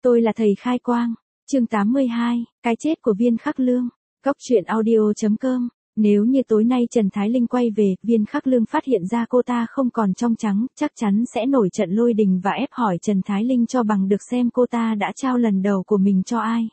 Tôi là thầy khai quang. Chương 82, cái chết của Viên Khắc Lương. Góc truyện audio.com. Nếu như tối nay Trần Thái Linh quay về, Viên Khắc Lương phát hiện ra cô ta không còn trong trắng, chắc chắn sẽ nổi trận lôi đình và ép hỏi Trần Thái Linh cho bằng được xem cô ta đã trao lần đầu của mình cho ai.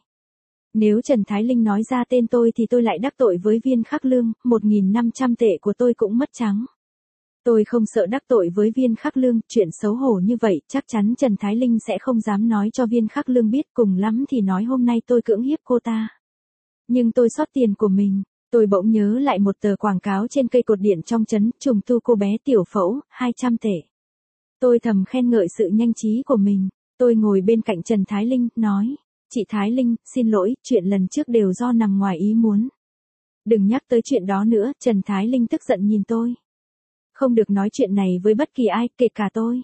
Nếu Trần Thái Linh nói ra tên tôi thì tôi lại đắc tội với Viên Khắc Lương, 1.500 tệ của tôi cũng mất trắng. Tôi không sợ đắc tội với Viên Khắc Lương, chuyện xấu hổ như vậy chắc chắn Trần Thái Linh sẽ không dám nói cho Viên Khắc Lương biết, cùng lắm thì nói hôm nay tôi cưỡng hiếp cô ta. Nhưng tôi sót tiền của mình, tôi bỗng nhớ lại một tờ quảng cáo trên cây cột điện trong trấn, trùng tu cô bé tiểu phẫu, 200 tệ. Tôi thầm khen ngợi sự nhanh trí của mình, tôi ngồi bên cạnh Trần Thái Linh, nói, chị Thái Linh, xin lỗi, chuyện lần trước đều do nằm ngoài ý muốn. Đừng nhắc tới chuyện đó nữa, Trần Thái Linh tức giận nhìn tôi. Không được nói chuyện này với bất kỳ ai, kể cả tôi.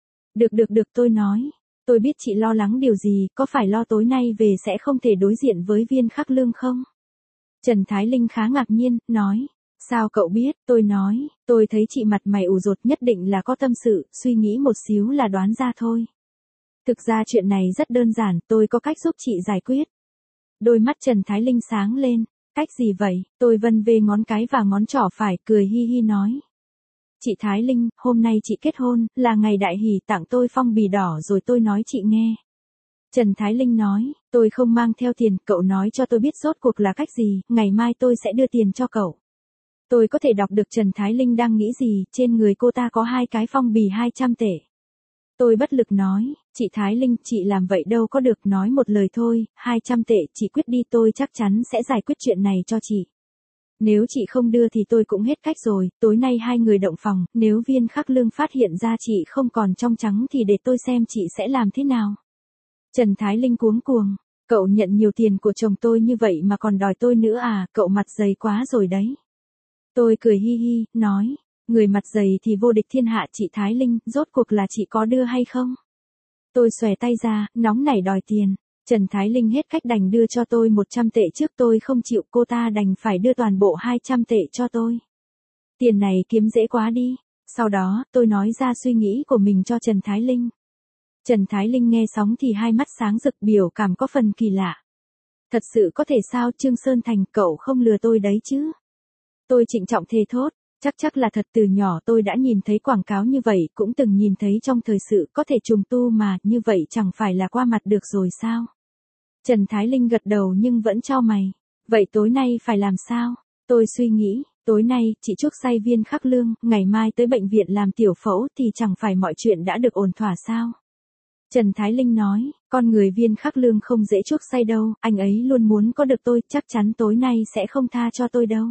Được, tôi nói. Tôi biết chị lo lắng điều gì, có phải lo tối nay về sẽ không thể đối diện với Viên Khắc Lương không? Trần Thái Linh khá ngạc nhiên, nói. Sao cậu biết? Tôi nói, tôi thấy chị mặt mày ủ rột, nhất định là có tâm sự, suy nghĩ một xíu là đoán ra thôi. Thực ra chuyện này rất đơn giản, tôi có cách giúp chị giải quyết. Đôi mắt Trần Thái Linh sáng lên. Cách gì vậy? Tôi vân vê ngón cái và ngón trỏ phải, cười hi hi nói. Chị Thái Linh, hôm nay chị kết hôn, là ngày đại hỷ, tặng tôi phong bì đỏ rồi tôi nói chị nghe. Trần Thái Linh nói, tôi không mang theo tiền, cậu nói cho tôi biết rốt cuộc là cách gì, ngày mai tôi sẽ đưa tiền cho cậu. Tôi có thể đọc được Trần Thái Linh đang nghĩ gì, trên người cô ta có 2 cái phong bì 200 tệ. Tôi bất lực nói, chị Thái Linh, chị làm vậy đâu có được, nói một lời thôi, 200 tệ, chị quyết đi, tôi chắc chắn sẽ giải quyết chuyện này cho chị. Nếu chị không đưa thì tôi cũng hết cách rồi, tối nay hai người động phòng, nếu Viên Khắc Lương phát hiện ra chị không còn trong trắng thì để tôi xem chị sẽ làm thế nào. Trần Thái Linh cuống cuồng, cậu nhận nhiều tiền của chồng tôi như vậy mà còn đòi tôi nữa à, cậu mặt dày quá rồi đấy. Tôi cười hi hi, nói, người mặt dày thì vô địch thiên hạ, chị Thái Linh, rốt cuộc là chị có đưa hay không? Tôi xòe tay ra, nóng nảy đòi tiền. Trần Thái Linh hết cách đành đưa cho tôi 100 tệ trước, tôi không chịu, cô ta đành phải đưa toàn bộ 200 tệ cho tôi. Tiền này kiếm dễ quá đi. Sau đó, tôi nói ra suy nghĩ của mình cho Trần Thái Linh. Trần Thái Linh nghe xong thì hai mắt sáng rực, biểu cảm có phần kỳ lạ. Thật sự có thể sao, Trương Sơn Thành, cậu không lừa tôi đấy chứ? Tôi trịnh trọng thề thốt, chắc là thật, từ nhỏ tôi đã nhìn thấy quảng cáo như vậy, cũng từng nhìn thấy trong thời sự, có thể trùng tu mà, như vậy chẳng phải là qua mặt được rồi sao? Trần Thái Linh gật đầu nhưng vẫn chau mày. Vậy tối nay phải làm sao? Tôi suy nghĩ, tối nay, chị chuốc say Viên Khắc Lương, ngày mai tới bệnh viện làm tiểu phẫu thì chẳng phải mọi chuyện đã được ổn thỏa sao? Trần Thái Linh nói, con người Viên Khắc Lương không dễ chuốc say đâu, anh ấy luôn muốn có được tôi, chắc chắn tối nay sẽ không tha cho tôi đâu.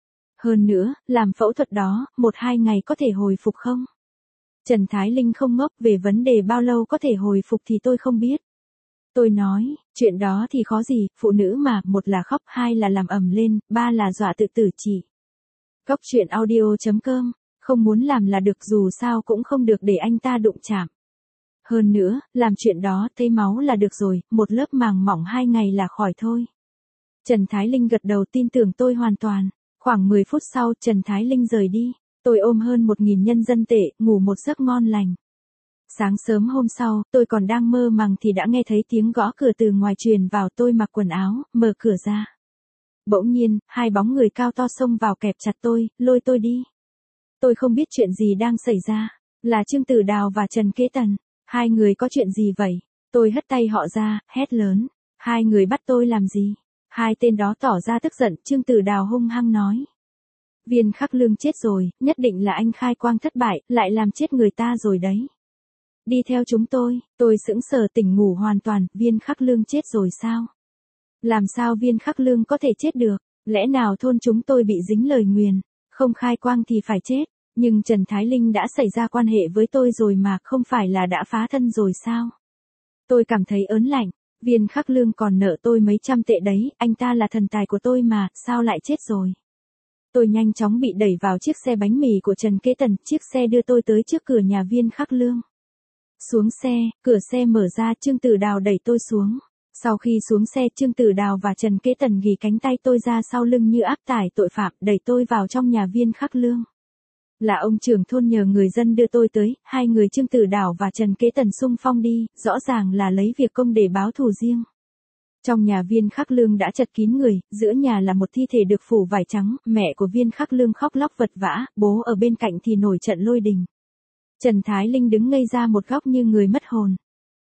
Hơn nữa, làm phẫu thuật đó, 1-2 ngày có thể hồi phục không? Trần Thái Linh không ngốc, về vấn đề bao lâu có thể hồi phục thì tôi không biết. Tôi nói, chuyện đó thì khó gì, phụ nữ mà, 1 là khóc, 2 là làm ầm lên, 3 là dọa tự tử chị. Góc truyện audio.com, không muốn làm là được, dù sao cũng không được để anh ta đụng chạm. Hơn nữa, làm chuyện đó, thấy máu là được rồi, một lớp màng mỏng 2 ngày là khỏi thôi. Trần Thái Linh gật đầu, tin tưởng tôi hoàn toàn. Khoảng 10 phút sau, Trần Thái Linh rời đi. Tôi ôm hơn 1.000 nhân dân tệ, ngủ một giấc ngon lành. Sáng sớm hôm sau, tôi còn đang mơ màng thì đã nghe thấy tiếng gõ cửa từ ngoài truyền vào, tôi mặc quần áo, mở cửa ra. Bỗng nhiên, 2 bóng người cao to xông vào kẹp chặt tôi, lôi tôi đi. Tôi không biết chuyện gì đang xảy ra, là Trương Tử Đào và Trần Kế Tần. 2 người có chuyện gì vậy? Tôi hất tay họ ra, hét lớn. 2 người bắt tôi làm gì? 2 tên đó tỏ ra tức giận, Trương Tử Đào hung hăng nói. Viên Khắc Lương chết rồi, nhất định là anh khai quang thất bại, lại làm chết người ta rồi đấy. Đi theo chúng tôi sững sờ, tỉnh ngủ hoàn toàn, Viên Khắc Lương chết rồi sao? Làm sao Viên Khắc Lương có thể chết được? Lẽ nào thôn chúng tôi bị dính lời nguyền, không khai quang thì phải chết, nhưng Trần Thái Linh đã xảy ra quan hệ với tôi rồi mà, không phải là đã phá thân rồi sao? Tôi cảm thấy ớn lạnh, Viên Khắc Lương còn nợ tôi mấy trăm tệ đấy, anh ta là thần tài của tôi mà, sao lại chết rồi? Tôi nhanh chóng bị đẩy vào chiếc xe bánh mì của Trần Kế Tần, chiếc xe đưa tôi tới trước cửa nhà Viên Khắc Lương. Xuống xe, cửa xe mở ra, Trương Tử Đào đẩy tôi xuống. Sau khi xuống xe, Trương Tử Đào và Trần Kế Tần ghì cánh tay tôi ra sau lưng như áp tải tội phạm, đẩy tôi vào trong nhà Viên Khắc Lương. Là ông trưởng thôn nhờ người dân đưa tôi tới, hai người Trương Tử Đảo và Trần Kế Tần xung phong đi, rõ ràng là lấy việc công để báo thù riêng. Trong nhà Viên Khắc Lương đã chật kín người, giữa nhà là một thi thể được phủ vải trắng, mẹ của Viên Khắc Lương khóc lóc vật vã, bố ở bên cạnh thì nổi trận lôi đình. Trần Thái Linh đứng ngây ra một góc như người mất hồn.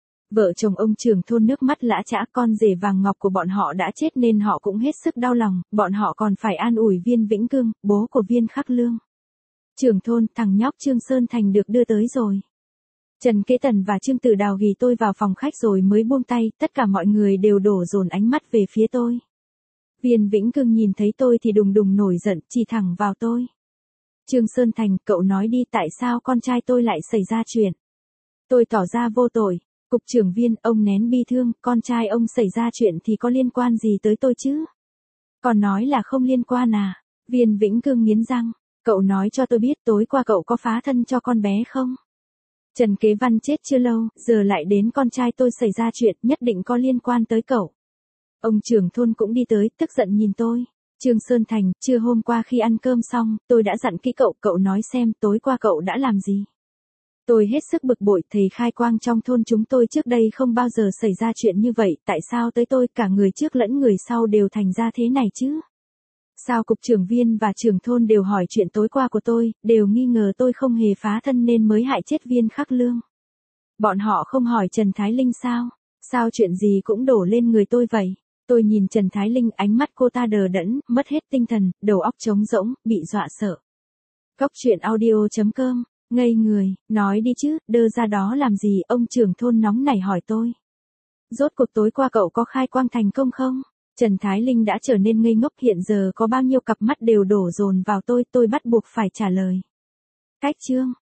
Vợ chồng ông trưởng thôn nước mắt lã chã, con rể vàng ngọc của bọn họ đã chết nên họ cũng hết sức đau lòng, bọn họ còn phải an ủi Viên Vĩnh Cương, bố của Viên Khắc Lương. Trưởng thôn, thằng nhóc Trương Sơn Thành được đưa tới rồi. Trần Kế Tần và Trương Tử Đào ghi tôi vào phòng khách rồi mới buông tay, tất cả mọi người đều đổ dồn ánh mắt về phía tôi. Viên Vĩnh Cương nhìn thấy tôi thì đùng đùng nổi giận, chỉ thẳng vào tôi. Trương Sơn Thành, cậu nói đi tại sao con trai tôi lại xảy ra chuyện. Tôi tỏ ra vô tội. Cục trưởng Viên, ông nén bi thương, con trai ông xảy ra chuyện thì có liên quan gì tới tôi chứ? Còn nói là không liên quan à? Viên Vĩnh Cương nghiến răng, cậu nói cho tôi biết tối qua cậu có phá thân cho con bé không? Trần Kế Văn chết chưa lâu, giờ lại đến con trai tôi xảy ra chuyện, nhất định có liên quan tới cậu. Ông trưởng thôn cũng đi tới, tức giận nhìn tôi. Trương Sơn Thành, trưa hôm qua khi ăn cơm xong, tôi đã dặn kỹ cậu nói xem tối qua cậu đã làm gì. Tôi hết sức bực bội, thầy khai quang trong thôn chúng tôi trước đây không bao giờ xảy ra chuyện như vậy, tại sao tới tôi cả người trước lẫn người sau đều thành ra thế này chứ? Sao cục trưởng Viên và trưởng thôn đều hỏi chuyện tối qua của tôi, đều nghi ngờ tôi không hề phá thân nên mới hại chết Viên Khắc Lương. Bọn họ không hỏi Trần Thái Linh sao? Sao chuyện gì cũng đổ lên người tôi vậy? Tôi nhìn Trần Thái Linh, ánh mắt cô ta đờ đẫn, mất hết tinh thần, đầu óc trống rỗng, bị dọa sợ. Cóc truyện audio.com, ngây người, nói đi chứ, đơ ra đó làm gì? Ông trưởng thôn nóng nảy hỏi tôi. Rốt cuộc tối qua cậu có khai quang thành công không? Trần Thái Linh đã trở nên ngây ngốc, hiện giờ có bao nhiêu cặp mắt đều đổ dồn vào tôi bắt buộc phải trả lời. Cách chương.